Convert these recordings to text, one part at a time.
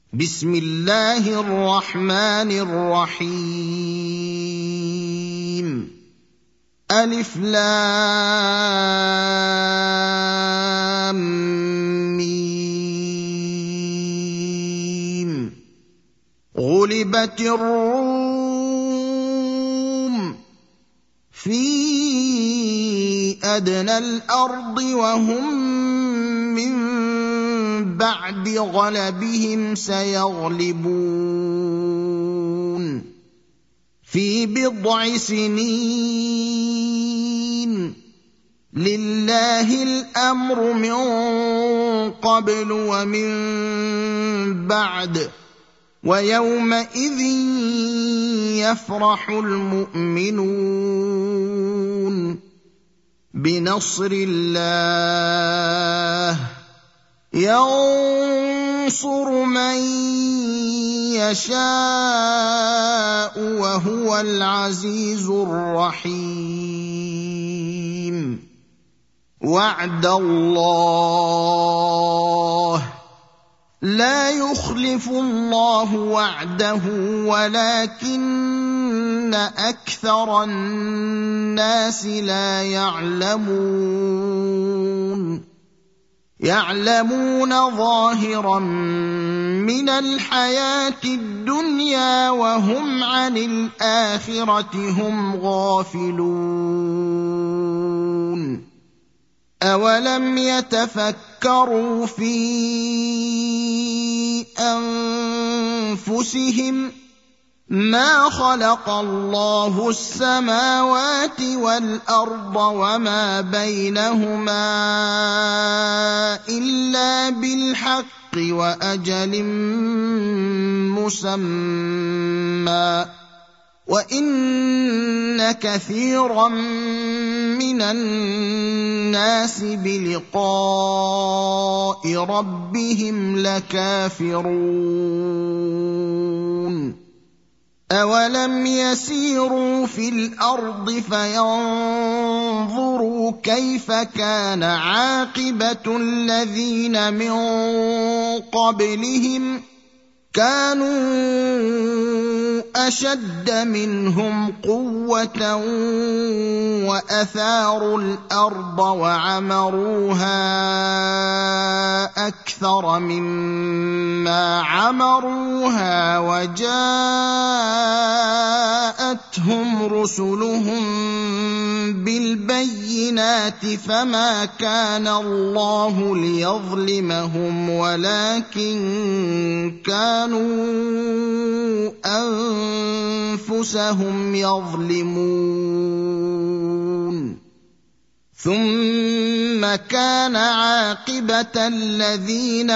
بسم الله الرحمن الرحيم ألف لام ميم غلبت الروم في أدنى الأرض وهم من بعد غلبهم سيغلبون في بضع سنين لله الأمر من قبل ومن بعد ويومئذ يفرح المؤمنون بنصر الله ينصر من يشاء وهو العزيز الرحيم وعد الله لا يخلف الله وعده ولكن أكثر الناس لا يعلمون ظاهرا من الحياة الدنيا وهم عن الآخرة هم غافلون أولم يتفكروا في أنفسهم ما خلق الله السماوات والأرض وما بينهما إلا بالحق وأجل مسمى وإن كثيرا من الناس بلقاء ربهم لكافرون أولم يسيروا في الأرض فينظروا كيف كان عاقبة الذين من قبلهم كانوا أشد منهم قوة وأثاروا الأرض وعمروها أكثر مما عمروها وجاءتهم رسلهم بالبينات فما كان الله ليظلمهم ولكن كانوا أنفسهم يظلمون ثم كان عاقبة الذين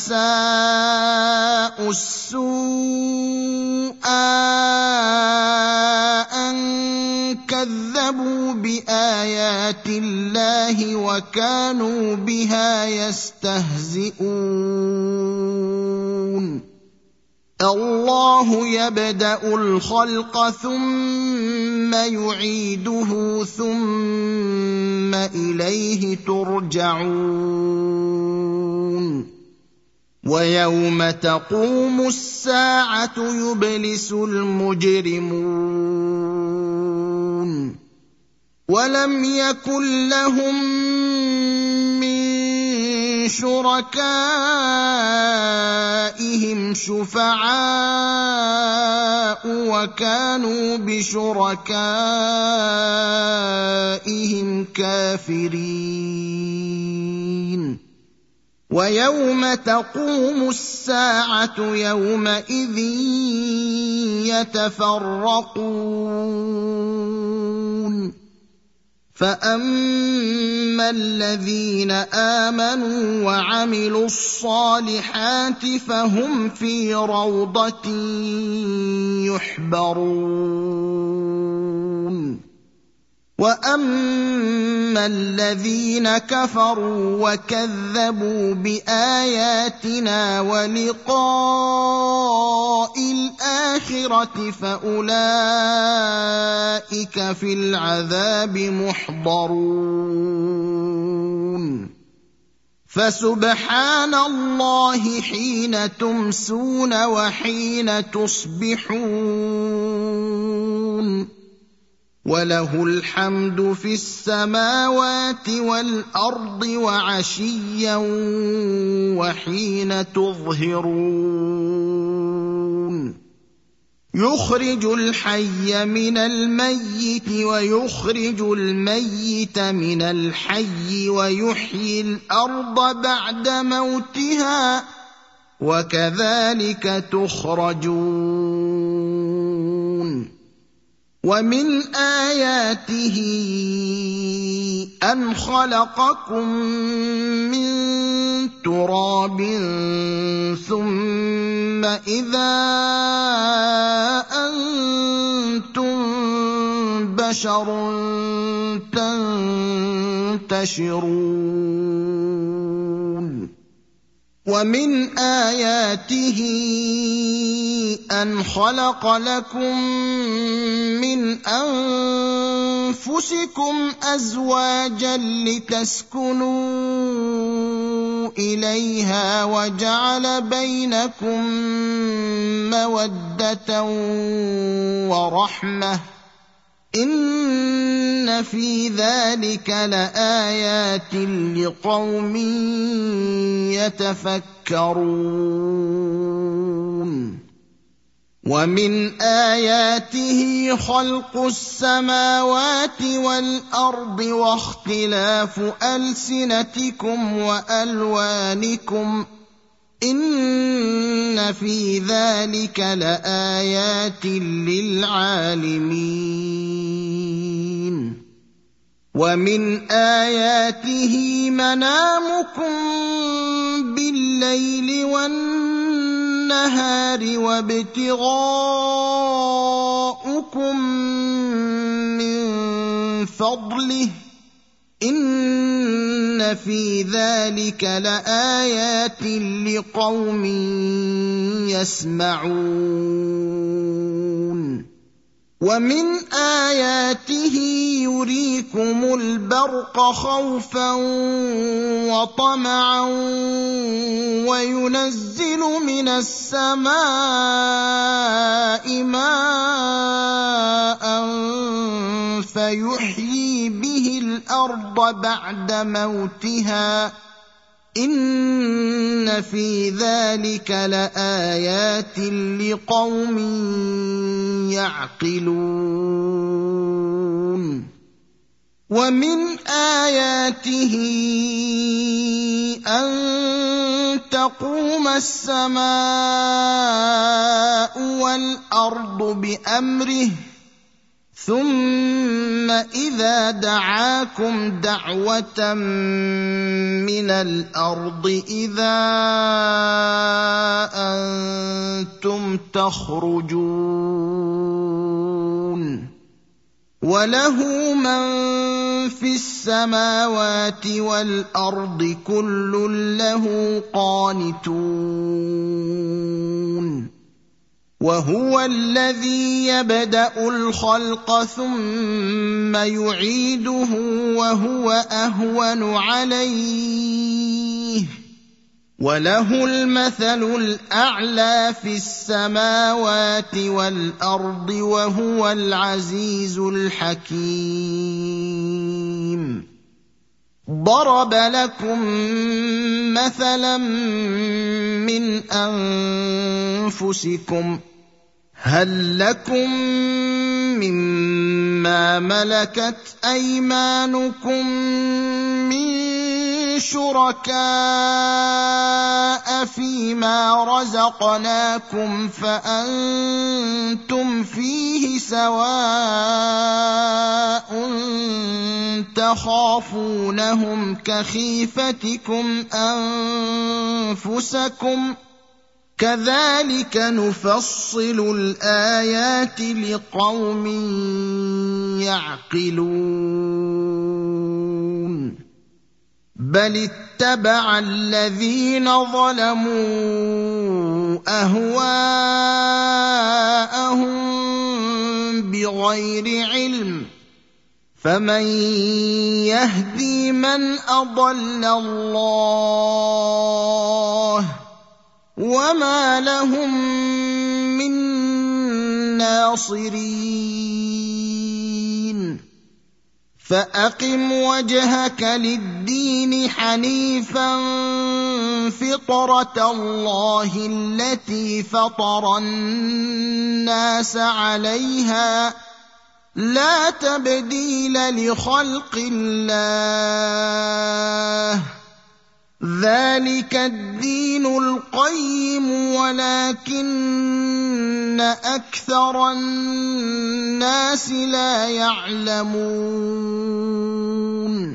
أساءوا السوء أن كذبوا بآيات الله وكانوا بها يستهزئون الله يبدأ الخلق ثم يعيده ثم إليه ترجعون ويوم تقوم الساعة يبلس المجرمون ولم يكن لهم من شركائهم شفعاء وكانوا بشركائهم كافرين ويوم تقوم الساعة يومئذ يتفرقون فأما الذين آمنوا وعملوا الصالحات فهم في روضة يحبرون وأما الذين كفروا وكذبوا بآياتنا ولقاء الآخرة فأولئك في العذاب محضرون فسبحان الله حين تمسون وحين تصبحون وله الحمد في السماوات والأرض وعشيا وحين تظهرون يخرج الحي من الميت ويخرج الميت من الحي ويحيي الأرض بعد موتها وكذلك تخرجون ومن آياته أن خلقكم من تراب ثم إذا أنتم بشر تنتشرون ومن آياته أن خلق لكم من أنفسكم أزواجا لتسكنوا إليها وجعل بينكم مودة ورحمة إن في ذلك لآيات لقوم يتفكرون ومن آياته خلق السماوات والأرض واختلاف ألسنتكم وألوانكم إن في ذلك لآيات للعالمين ومن آياته منامكم بالليل والنهار وابتغاؤكم من فضله إن في ذلك لآيات لقوم يسمعون ومن آياته يريكم البرق خوفا وطمعا وينزل من السماء ماء فيحيي به الأرض بعد موتها إن في ذلك لآيات لقوم يعقلون ومن آياته أن تقوم السماء والأرض بأمره ثم إذا دعاكم دعوة من الأرض إذا أنتم تخرجون وله من في السماوات والأرض كل له قانتون وهو الذي يبدأ الخلق ثم يعيده وهو أهون عليه وله المثل الأعلى في السماوات والأرض وهو العزيز الحكيم ضرب لكم مثلا من أنفسكم هل لكم مما ملكت أيمانكم من شركاء فيما رزقناكم فأنتم فيه سواء تخافونهم كخيفتكم أنفسكم كذلك نفصل الآيات لقوم يعقلون بل اتبع الذين ظلموا أهواءهم بغير علم فمن يهدي من أضل الله وما لهم من ناصرين فأقم وجهك للدين حنيفا فطرة الله التي فطر الناس عليها لا تبديل لخلق الله ذلك الدين القيم ولكن أكثر الناس لا يعلمون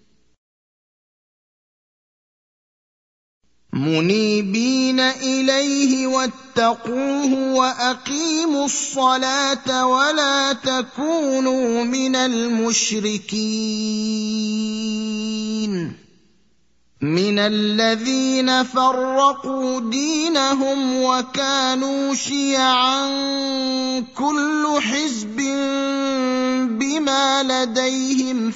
منيبين إليه واتقوه وأقيموا الصلاة ولا تكونوا من المشركين من الذين فرقوا دينهم وكانوا شيعا كل حزب بما لديهم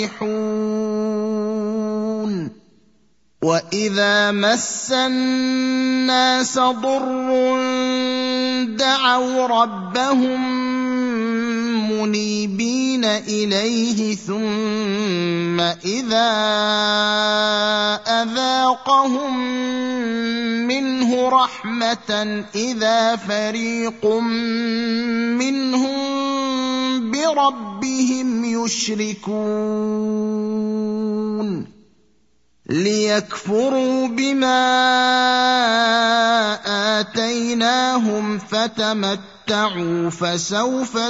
فرحون وإذا مس الناس ضر دعوا ربهم منيبين إليه ثم إذا أذاقهم منه رحمة إذا فريق منهم بربهم يشركون ليكفروا بما آتيناهم فتمتعوا فسوف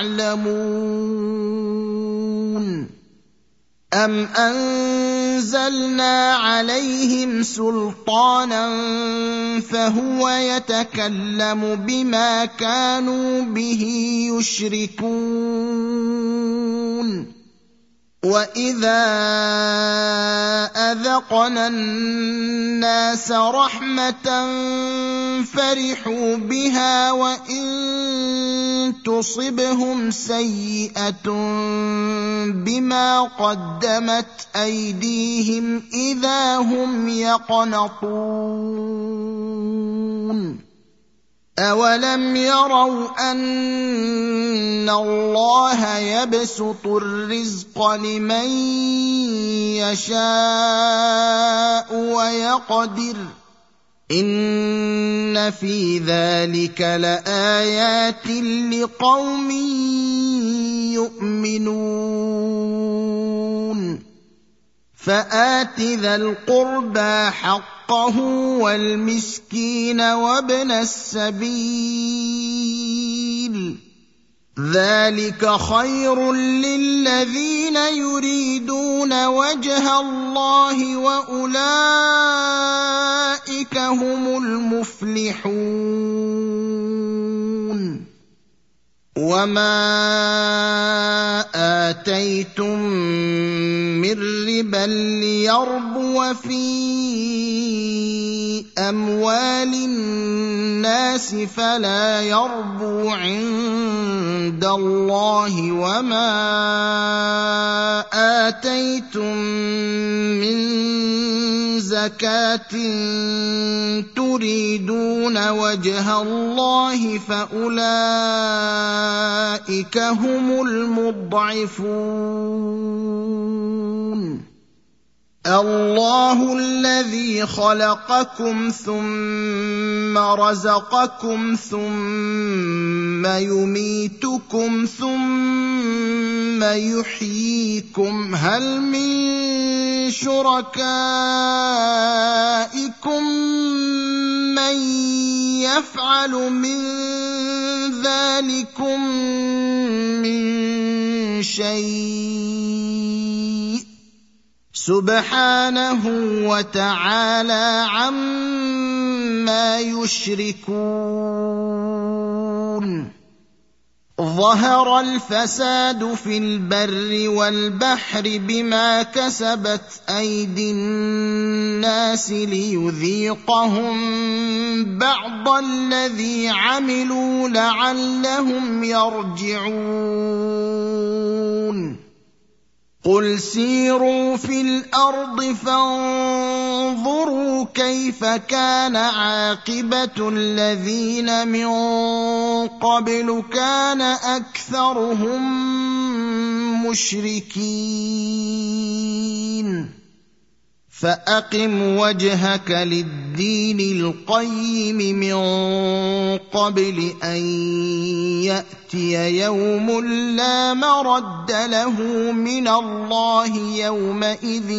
تعلمون أم أنزلنا عليهم سلطانا فهو يتكلم بما كانوا به يشركون وإذا أذقنا الناس رحمة فرحوا بها وإن تصبهم سيئة بما قدمت أيديهم إذا هم يقنطون أولم يروا أن الله يبسط الرزق لمن يشاء ويقدر إن في ذلك لآيات لقوم يؤمنون فآت ذا القربى حقه والمسكين وابن السبيل ذلك خير للذين يريدون وجه الله وأولئك هم المفلحون وما آتيتم من ربا ليربو في أموال الناس فلا يربو عند الله وما آتيتم من زكاة تريدون وجه الله فأولئك هم المضعفون الله الذي خلقكم ثم رزقكم ثم يميتكم ثم يحييكم هل من شركائكم من يفعل من ذلكم من شيء سبحانه وتعالى عما يشركون ظهر الفساد في البر والبحر بما كسبت أيدي الناس ليذيقهم بعض الذي عملوا لعلهم يرجعون قل سيروا في الأرض فانظروا كيف كان عاقبة الذين من قبل كان أكثرهم مشركين فأقم وجهك للدين القيم من قبل أن يأتي يوم لا مرد له من الله يومئذ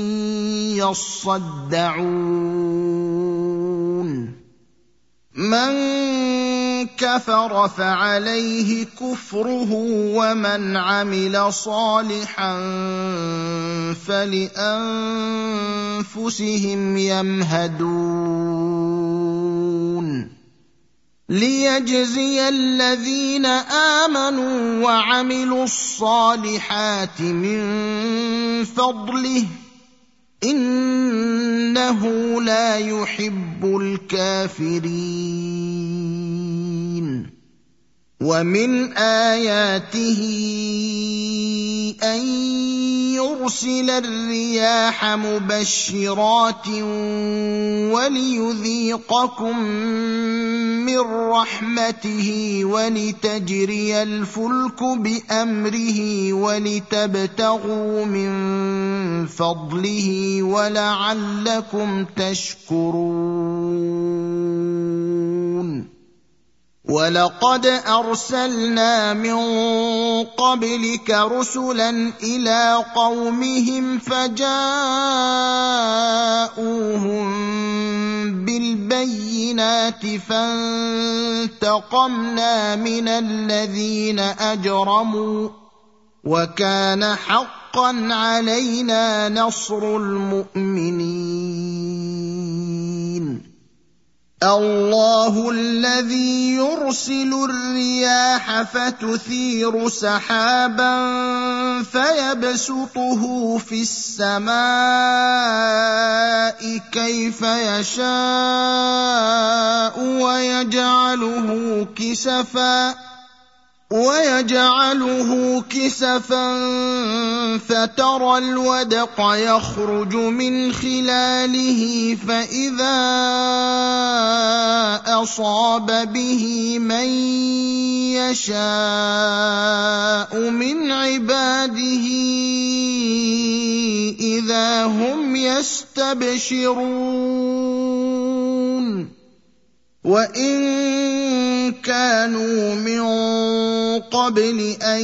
يصدعون من كفر فعليه كفره ومن عمل صالحا فلأنفسهم يمهدون ليجزي الذين آمنوا وعملوا الصالحات من فضله إنه لا يحب الكافرين ومن آياته أن يرسل الرياح مبشرات وليذيقكم من رحمته ولتجري الفلك بأمره ولتبتغوا من فضله ولعلكم تشكرون ولقد أرسلنا من قبلك رسلا إلى قومهم فجاءوهم بالبينات فانتقمنا من الذين أجرموا وكان حقا علينا نصر المؤمنين الله الذي يرسل الرياح فتثير سحابا فيبسطه في السماء كيف يشاء ويجعله كسفا فترى الودق يخرج من خلاله فإذا أصاب به من يشاء من عباده إذا هم يستبشرون وإن كانوا من قبل أن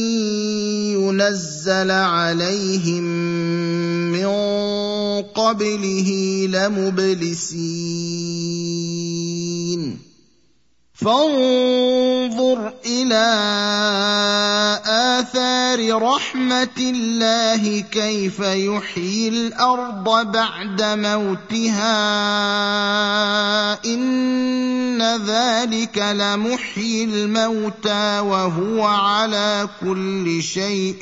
ينزل عليهم من قبله لمبلسين فانظر إلى آثار رحمة الله كيف يحيي الأرض بعد موتها إن ذلك لمحيي الموتى وهو على كل شيء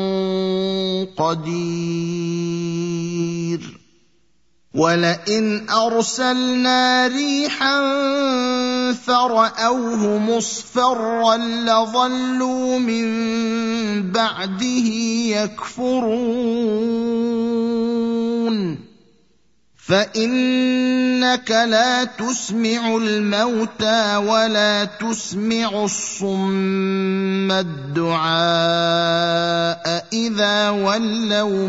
قدير ولئن أرسلنا ريحا فرأوه مصفرا لظلوا من بعده يكفرون فإنك لا تسمع الموتى ولا تسمع الصم الدعاء إذا ولوا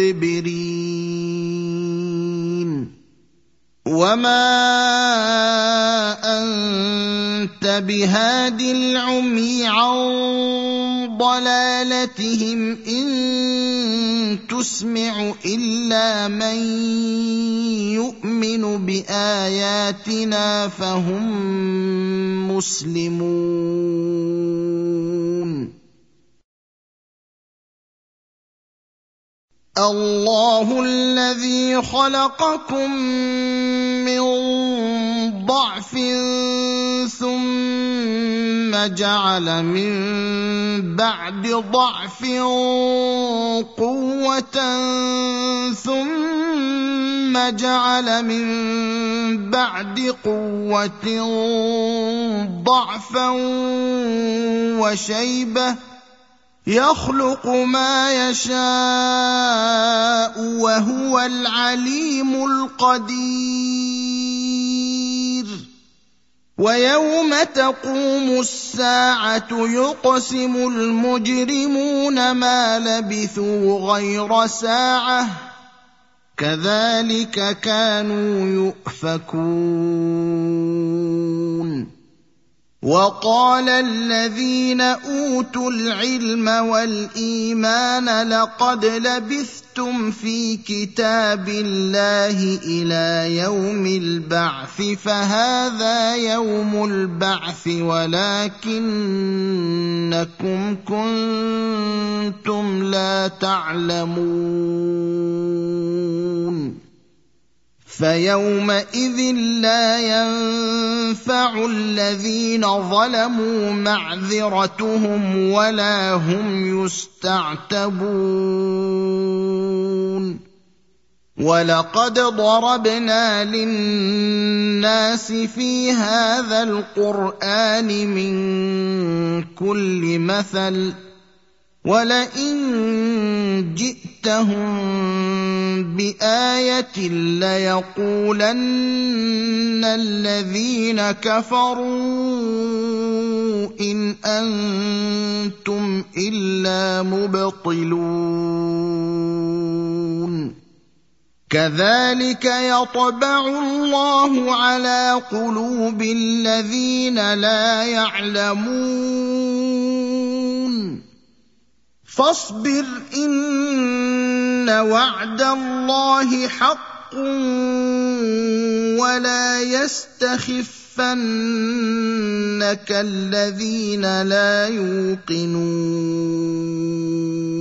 مدبرين وما أنت بهاد العمي عن ضلالتهم إن تسمع إلا من يؤمن بآياتنا فهم مسلمون الله الذي خلقكم من ضعف ثم جعل من بعد ضعف قوة ثم جعل من بعد قوة ضعفا وشيبة يخلق ما يشاء وهو العليم القدير ويوم تقوم الساعة يقسم المجرمون ما لبثوا غير ساعة كذلك كانوا يؤفكون وقال الذين أوتوا العلم والإيمان لقد لبثتم في كتاب الله إلى يوم البعث فهذا يوم البعث ولكنكم كنتم لا تعلمون فيومئذ لا ينفع الذين ظلموا معذرتهم ولا هم يستعتبون ولقد ضربنا للناس في هذا القرآن من كل مثل ولئن جئتهم بآية ليقولن الذين كفروا إن أنتم إلا مبطلون كذلك يطبع الله على قلوب الذين لا يعلمون فاصبر إن وعد الله حق ولا يستخفنك الذين لا يوقنون